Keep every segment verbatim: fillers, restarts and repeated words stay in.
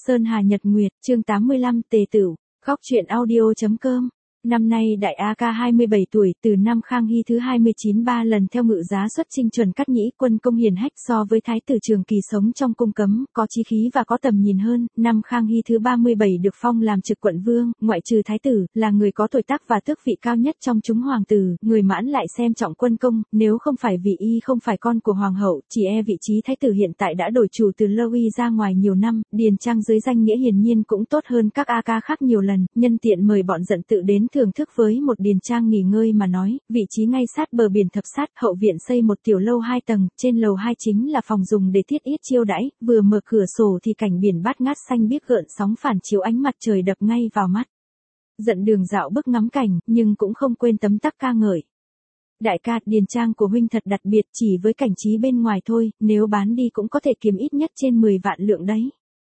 Sơn Hà Nhật Nguyệt, chương tám mươi lăm, Tề Tửu, góc truyện audio chấm com. Năm nay đại A Ca hai mươi bảy tuổi, từ năm Khang Hy thứ hai mươi chín ba lần theo ngự giá xuất chinh chuẩn cắt nhĩ, quân công hiển hách, so với thái tử Trường Kỳ sống trong cung cấm, có chí khí và có tầm nhìn hơn. Năm Khang Hy thứ ba mươi bảy được phong làm trực quận vương, ngoại trừ thái tử, là người có tuổi tác và tước vị cao nhất trong chúng hoàng tử, người Mãn lại xem trọng quân công, nếu không phải vì y không phải con của hoàng hậu, chỉ e vị trí thái tử hiện tại đã đổi chủ từ lâu y ra ngoài nhiều năm. Điền Trang dưới danh nghĩa hiển nhiên cũng tốt hơn các A Ca khác nhiều lần, nhân tiện mời bọn Dận Tự đến thưởng thức với một Điền Trang nghỉ ngơi mà nói, vị trí ngay sát bờ biển Thập Sát, hậu viện xây một tiểu lâu hai tầng, trên lầu hai chính là phòng dùng để thiết yết chiêu đãi, vừa mở cửa sổ thì cảnh biển bát ngát xanh biếc gợn sóng phản chiếu ánh mặt trời đập ngay vào mắt. Dận Đường dạo bước ngắm cảnh, nhưng cũng không quên tấm tắc ca ngợi. Đại ca, Điền Trang của huynh thật đặc biệt, chỉ với cảnh trí bên ngoài thôi, nếu bán đi cũng có thể kiếm ít nhất trên mười vạn lượng đấy.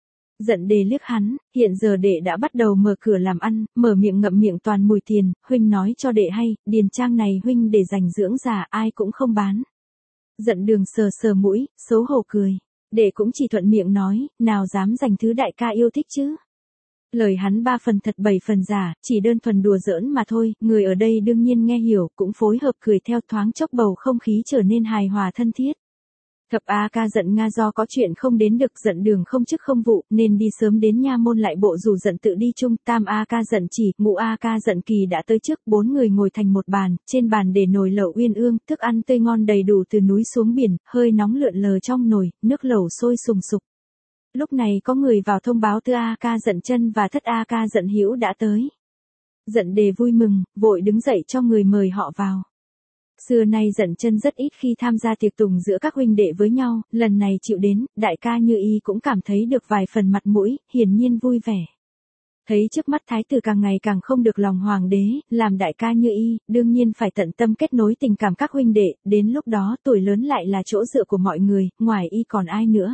Dận Đề liếc hắn, hiện giờ đệ đã bắt đầu mở cửa làm ăn, mở miệng ngậm miệng toàn mùi tiền, huynh nói cho đệ hay, Điền Trang này huynh để dành dưỡng già, ai cũng không bán. Dận Đường sờ sờ mũi, xấu hổ cười, đệ cũng chỉ thuận miệng nói, nào dám dành thứ đại ca yêu thích chứ. Lời hắn ba phần thật bảy phần giả, chỉ đơn thuần đùa giỡn mà thôi, người ở đây đương nhiên nghe hiểu, cũng phối hợp cười theo, thoáng chốc bầu không khí trở nên hài hòa thân thiết. Thập A Ca Dận Nga do có chuyện không đến được, Dận Đường không chức không vụ, nên đi sớm đến nha môn lại bộ rủ Dận Tự đi chung. Tam A Ca Dận Chỉ, ngũ A Ca Dận Kỳ đã tới trước, bốn người ngồi thành một bàn, trên bàn để nồi lẩu uyên ương, thức ăn tươi ngon đầy đủ từ núi xuống biển, hơi nóng lượn lờ trong nồi, nước lẩu sôi sùng sục. Lúc này có người vào thông báo Tư A Ca Dận Chân và Thất A Ca Dận Hữu đã tới. Dận Đề vui mừng, vội đứng dậy cho người mời họ vào. Xưa nay Dận Chân rất ít khi tham gia tiệc tùng giữa các huynh đệ với nhau, lần này chịu đến, đại ca Như Y cũng cảm thấy được vài phần mặt mũi, hiển nhiên vui vẻ. Thấy trước mắt thái tử càng ngày càng không được lòng hoàng đế, làm đại ca Như Y, đương nhiên phải tận tâm kết nối tình cảm các huynh đệ, đến lúc đó tuổi lớn lại là chỗ dựa của mọi người, ngoài y còn ai nữa.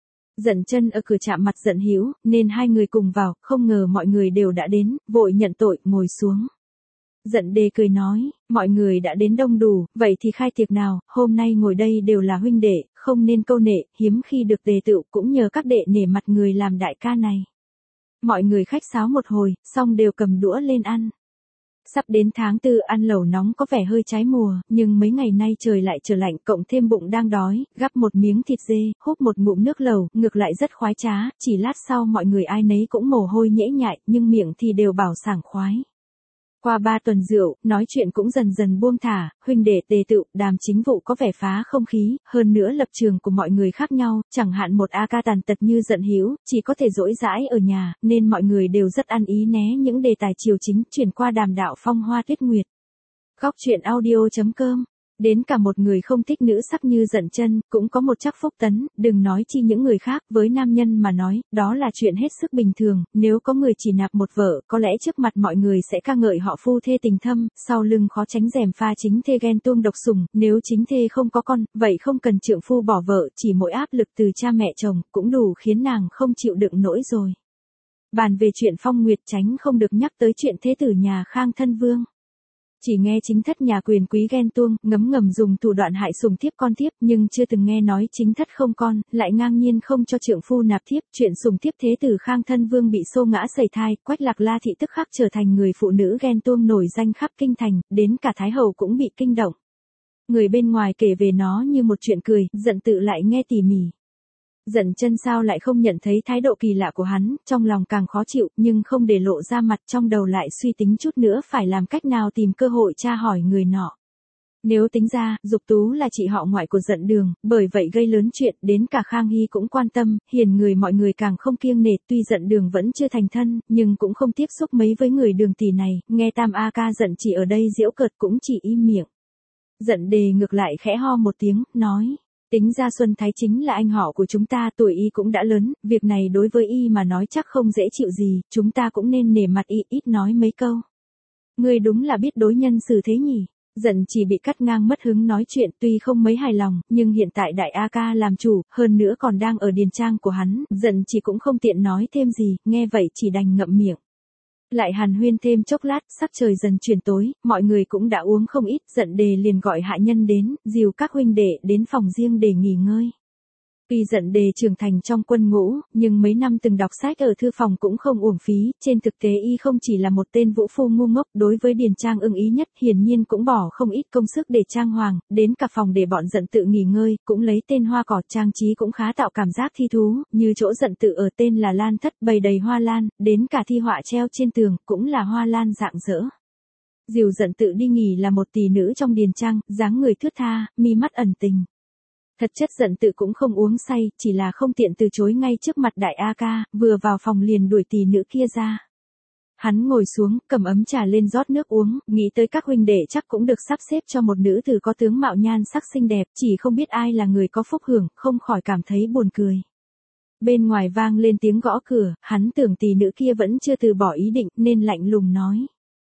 Dận Chân ở cửa chạm mặt Dận Hữu, nên hai người cùng vào, không ngờ mọi người đều đã đến, vội nhận tội, ngồi xuống. Dận Đề cười nói, mọi người đã đến đông đủ, vậy thì khai tiệc nào, hôm nay ngồi đây đều là huynh đệ, không nên câu nệ, hiếm khi được Tề Tửu, cũng nhờ các đệ nể mặt người làm đại ca này. Mọi người khách sáo một hồi, xong đều cầm đũa lên ăn. Sắp đến tháng tư, ăn lẩu nóng có vẻ hơi trái mùa, nhưng mấy ngày nay trời lại trở lạnh, cộng thêm bụng đang đói, gắp một miếng thịt dê, húp một ngụm nước lẩu, ngược lại rất khoái trá, chỉ lát sau mọi người ai nấy cũng mồ hôi nhễ nhại, nhưng miệng thì đều bảo sảng khoái. Qua ba tuần rượu, nói chuyện cũng dần dần buông thả, huynh đệ Tề Tửu, Đàm Chính Vụ có vẻ phá không khí, hơn nữa lập trường của mọi người khác nhau, chẳng hạn một A Ca tàn tật như Dận Hữu, chỉ có thể dỗi dãi ở nhà, nên mọi người đều rất ăn ý né những đề tài chiều chính, chuyển qua đàm đạo phong hoa tuyết nguyệt. Góc truyện audio chấm com. Đến cả một người không thích nữ sắc như Dận Chân, cũng có một Trắc Phúc Tấn, đừng nói chi những người khác, với nam nhân mà nói, đó là chuyện hết sức bình thường, nếu có người chỉ nạp một vợ, có lẽ trước mặt mọi người sẽ ca ngợi họ phu thê tình thâm, sau lưng khó tránh rèm pha chính thê ghen tuông độc sủng, nếu chính thê không có con, vậy không cần trượng phu bỏ vợ, chỉ mỗi áp lực từ cha mẹ chồng, cũng đủ khiến nàng không chịu đựng nổi rồi. Bàn về chuyện Phong Nguyệt tránh không được nhắc tới chuyện thế tử nhà Khang Thân Vương. Chỉ nghe chính thất nhà quyền quý ghen tuông, ngấm ngầm dùng thủ đoạn hại sủng thiếp con thiếp, nhưng chưa từng nghe nói chính thất không con, lại ngang nhiên không cho trượng phu nạp thiếp, chuyện sủng thiếp thế tử Khang Thân Vương bị xô ngã sẩy thai, Quách Lạc La thị tức khắc trở thành người phụ nữ ghen tuông nổi danh khắp kinh thành, đến cả Thái hậu cũng bị kinh động. Người bên ngoài kể về nó như một chuyện cười, Dận Tự lại nghe tỉ mỉ. Dận Chân sao lại không nhận thấy thái độ kỳ lạ của hắn, trong lòng càng khó chịu, nhưng không để lộ ra mặt, trong đầu lại suy tính chút nữa phải làm cách nào tìm cơ hội tra hỏi người nọ. Nếu tính ra, Dục Tú là chị họ ngoại của Dận Đường, bởi vậy gây lớn chuyện, đến cả Khang Hy cũng quan tâm, hiền người mọi người càng không kiêng nể, tuy Dận Đường vẫn chưa thành thân, nhưng cũng không tiếp xúc mấy với người Đường tỷ này, nghe Tam A Ca Dận Chỉ ở đây giễu cợt cũng chỉ im miệng. Dận Đề ngược lại khẽ ho một tiếng, nói. Tính ra Xuân Thái chính là anh họ của chúng ta, tuổi y cũng đã lớn, việc này đối với y mà nói chắc không dễ chịu gì, chúng ta cũng nên nể mặt y, ít nói mấy câu. Ngươi đúng là biết đối nhân xử thế nhỉ. Dận Chỉ bị cắt ngang mất hứng nói chuyện, tuy không mấy hài lòng, nhưng hiện tại đại A Ca làm chủ, hơn nữa còn đang ở điền trang của hắn, Dận Chỉ cũng không tiện nói thêm gì, nghe vậy chỉ đành ngậm miệng. Lại hàn huyên thêm chốc lát, sắc trời dần chuyển tối, mọi người cũng đã uống không ít, Dận Đề liền gọi hạ nhân đến, dìu các huynh đệ đến phòng riêng để nghỉ ngơi. Tuy giận đề trưởng thành trong quân ngũ, nhưng mấy năm từng đọc sách ở thư phòng cũng không uổng phí, trên thực tế y không chỉ là một tên vũ phu ngu ngốc, đối với Điền Trang ưng ý nhất hiển nhiên cũng bỏ không ít công sức để trang hoàng, đến cả phòng để bọn giận tự nghỉ ngơi, cũng lấy tên hoa cỏ trang trí cũng khá tạo cảm giác thi thú, như chỗ giận tự ở tên là Lan Thất bày đầy hoa lan, đến cả thi họa treo trên tường cũng là hoa lan rạng rỡ. Dìu giận tự đi nghỉ là một tỷ nữ trong Điền Trang, dáng người thướt tha, mi mắt ẩn tình. Thật chất giận tự cũng không uống say, chỉ là không tiện từ chối ngay trước mặt đại A Ca, vừa vào phòng liền đuổi tỷ nữ kia ra. Hắn ngồi xuống, cầm ấm trà lên rót nước uống, nghĩ tới các huynh đệ chắc cũng được sắp xếp cho một nữ tử có tướng mạo nhan sắc xinh đẹp, chỉ không biết ai là người có phúc hưởng, không khỏi cảm thấy buồn cười. Bên ngoài vang lên tiếng gõ cửa, hắn tưởng tỷ nữ kia vẫn chưa từ bỏ ý định, nên lạnh lùng nói.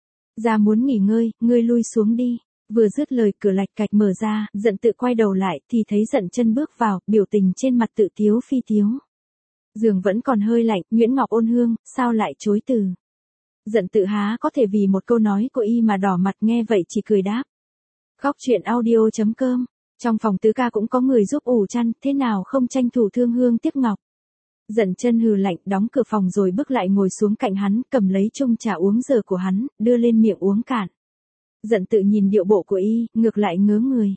Ra muốn nghỉ ngơi, ngươi lui xuống đi. Vừa dứt lời cửa lạch cạch mở ra, giận tự quay đầu lại thì thấy giận chân bước vào, biểu tình trên mặt tự tiếu phi tiếu. Giường vẫn còn hơi lạnh, Nguyễn Ngọc ôn hương, sao lại chối từ. Giận tự há có thể vì một câu nói của y mà đỏ mặt, nghe vậy chỉ cười đáp. Góc chuyện audio chấm com, trong phòng tứ ca cũng có người giúp ủ chăn, thế nào không tranh thủ thương hương tiếc ngọc. Giận chân hừ lạnh, đóng cửa phòng rồi bước lại ngồi xuống cạnh hắn, cầm lấy chung trà uống giờ của hắn, đưa lên miệng uống cạn. Giận tự nhìn điệu bộ của y, ngược lại ngớ người.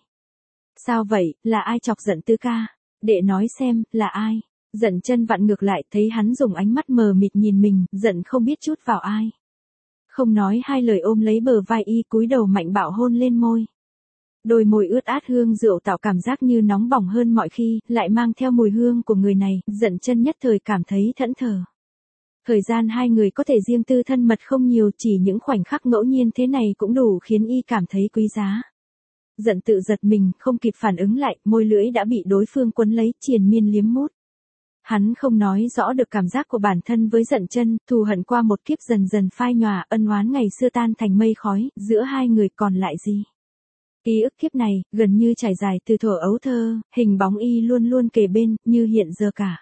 Sao vậy, là ai chọc giận tứ ca? Đệ nói xem, là ai? Giận chân vặn ngược lại, thấy hắn dùng ánh mắt mờ mịt nhìn mình, giận không biết chút vào ai. Không nói hai lời ôm lấy bờ vai y, cúi đầu mạnh bạo hôn lên môi. Đôi môi ướt át hương rượu tạo cảm giác như nóng bỏng hơn mọi khi, lại mang theo mùi hương của người này, giận chân nhất thời cảm thấy thẫn thờ. Thời gian hai người có thể riêng tư thân mật không nhiều, chỉ những khoảnh khắc ngẫu nhiên thế này cũng đủ khiến y cảm thấy quý giá. Giận tự giật mình, không kịp phản ứng lại, môi lưỡi đã bị đối phương quấn lấy, triền miên liếm mút. Hắn không nói rõ được cảm giác của bản thân với giận chân, thù hận qua một kiếp dần dần phai nhòa, ân oán ngày xưa tan thành mây khói, giữa hai người còn lại gì. Ký ức kiếp này, gần như trải dài từ thuở ấu thơ, hình bóng y luôn luôn kề bên, như hiện giờ cả.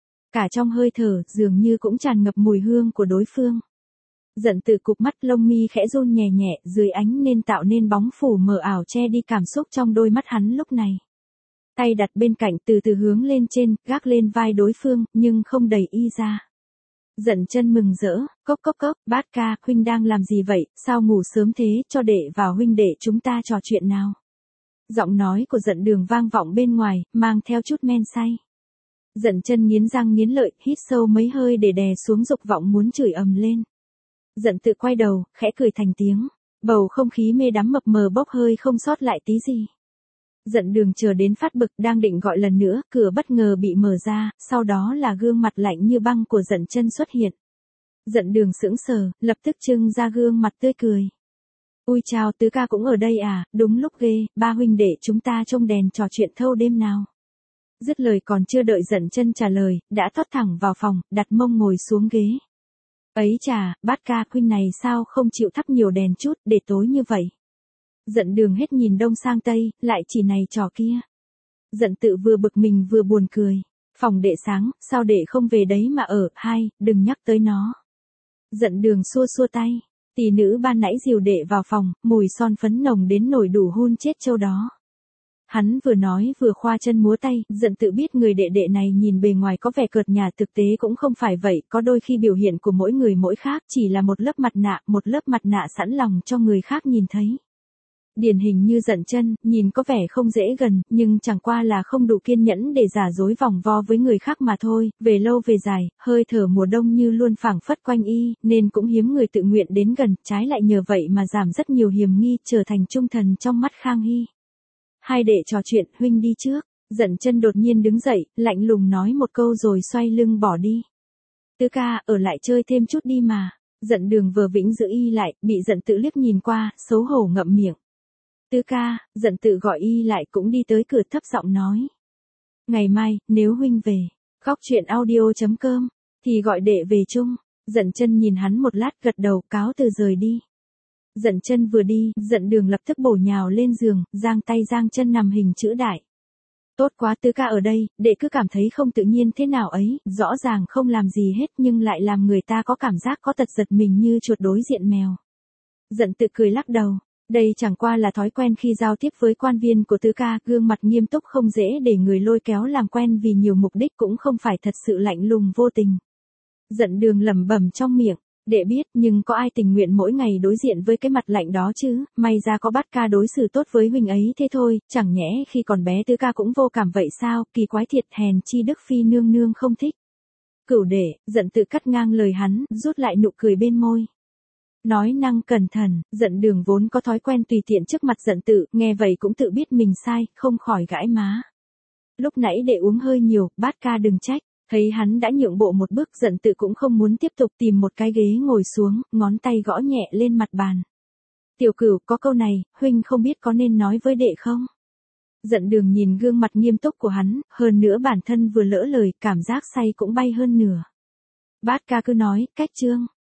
Cả trong hơi thở, dường như cũng tràn ngập mùi hương của đối phương. Giận tự cụp mắt, lông mi khẽ run nhẹ nhẹ, dưới ánh nên tạo nên bóng phủ mờ ảo che đi cảm xúc trong đôi mắt hắn lúc này. Tay đặt bên cạnh, từ từ hướng lên trên, gác lên vai đối phương, nhưng không đẩy y ra. Giận chân mừng rỡ, cốc cốc cốc, bát ca, huynh đang làm gì vậy, sao ngủ sớm thế, cho đệ vào huynh đệ chúng ta trò chuyện nào. Giọng nói của giận đường vang vọng bên ngoài, mang theo chút men say. Giận chân nghiến răng nghiến lợi, hít sâu mấy hơi để đè xuống dục vọng muốn chửi ầm lên. Giận tự quay đầu, khẽ cười thành tiếng, bầu không khí mê đắm mập mờ bốc hơi không sót lại tí gì. Giận đường chờ đến phát bực, đang định gọi lần nữa, cửa bất ngờ bị mở ra, sau đó là gương mặt lạnh như băng của giận chân xuất hiện. Giận đường sững sờ, lập tức trưng ra gương mặt tươi cười. Ui chào, tứ ca cũng ở đây à, đúng lúc ghê, ba huynh đệ chúng ta trông đèn trò chuyện thâu đêm nào. Dứt lời còn chưa đợi giận chân trả lời, đã thoát thẳng vào phòng, đặt mông ngồi xuống ghế. Ấy chà, bát ca huynh này sao không chịu thắp nhiều đèn chút, để tối như vậy. Giận đường hết nhìn đông sang tây, lại chỉ này trò kia. Giận tự vừa bực mình vừa buồn cười. Phòng đệ sáng, sao đệ không về đấy mà ở, hai, đừng nhắc tới nó. Giận đường xua xua tay. Tỷ nữ ban nãy dìu đệ vào phòng, mùi son phấn nồng đến nổi đủ hun chết châu đó. Hắn vừa nói vừa khoa chân múa tay, giận tự biết người đệ đệ này nhìn bề ngoài có vẻ cợt nhả, thực tế cũng không phải vậy, có đôi khi biểu hiện của mỗi người mỗi khác, chỉ là một lớp mặt nạ, một lớp mặt nạ sẵn lòng cho người khác nhìn thấy. Điển hình như giận chân, nhìn có vẻ không dễ gần, nhưng chẳng qua là không đủ kiên nhẫn để giả dối vòng vo với người khác mà thôi, về lâu về dài, hơi thở mùa đông như luôn phảng phất quanh y, nên cũng hiếm người tự nguyện đến gần, trái lại nhờ vậy mà giảm rất nhiều hiểm nghi, trở thành trung thần trong mắt Khang Hy. Hai đệ trò chuyện, huynh đi trước. Giận chân đột nhiên đứng dậy, lạnh lùng nói một câu rồi xoay lưng bỏ đi. Tứ ca, ở lại chơi thêm chút đi mà. Giận đường vừa vĩnh giữ y lại, bị giận tự liếc nhìn qua, xấu hổ ngậm miệng. Tứ ca, giận tự gọi y lại cũng đi tới cửa thấp giọng nói. Ngày mai, nếu huynh về, góc chuyện audio chấm com, thì gọi đệ về chung. Giận chân nhìn hắn một lát gật đầu, cáo từ rời đi. Giận chân vừa đi, giận đường lập tức bổ nhào lên giường, giang tay giang chân nằm hình chữ đại. Tốt quá, tứ ca ở đây, đệ cứ cảm thấy không tự nhiên thế nào ấy, rõ ràng không làm gì hết nhưng lại làm người ta có cảm giác có tật giật mình như chuột đối diện mèo. Giận tự cười lắc đầu, Đây chẳng qua là thói quen khi giao tiếp với quan viên của Tứ ca, gương mặt nghiêm túc không dễ để người lôi kéo làm quen vì nhiều mục đích cũng không phải thật sự lạnh lùng vô tình. Giận Đường lẩm bẩm trong miệng, đệ biết nhưng có ai tình nguyện mỗi ngày đối diện với cái mặt lạnh đó chứ, may ra có Bát ca đối xử tốt với huynh ấy thế thôi, chẳng nhẽ khi còn bé Tứ ca cũng vô cảm vậy sao, kỳ quái thiệt, hèn chi Đức Phi nương nương không thích. Cửu đệ, Giận tự cắt ngang lời hắn, rút lại nụ cười bên môi. Nói năng cẩn thận, Giận Đường vốn có thói quen tùy tiện trước mặt Giận tự, nghe vậy cũng tự biết mình sai, không khỏi gãi má. Lúc nãy đệ uống hơi nhiều, Bát ca đừng trách. Thấy hắn đã nhượng bộ một bước, Giận tự cũng không muốn tiếp tục, tìm một cái ghế ngồi xuống, ngón tay gõ nhẹ lên mặt bàn. Tiểu Cửu, có câu này, huynh không biết có nên nói với đệ không? Giận Đường nhìn gương mặt nghiêm túc của hắn, hơn nữa bản thân vừa lỡ lời, cảm giác say cũng bay hơn nửa. Bát ca cứ nói, cách trương.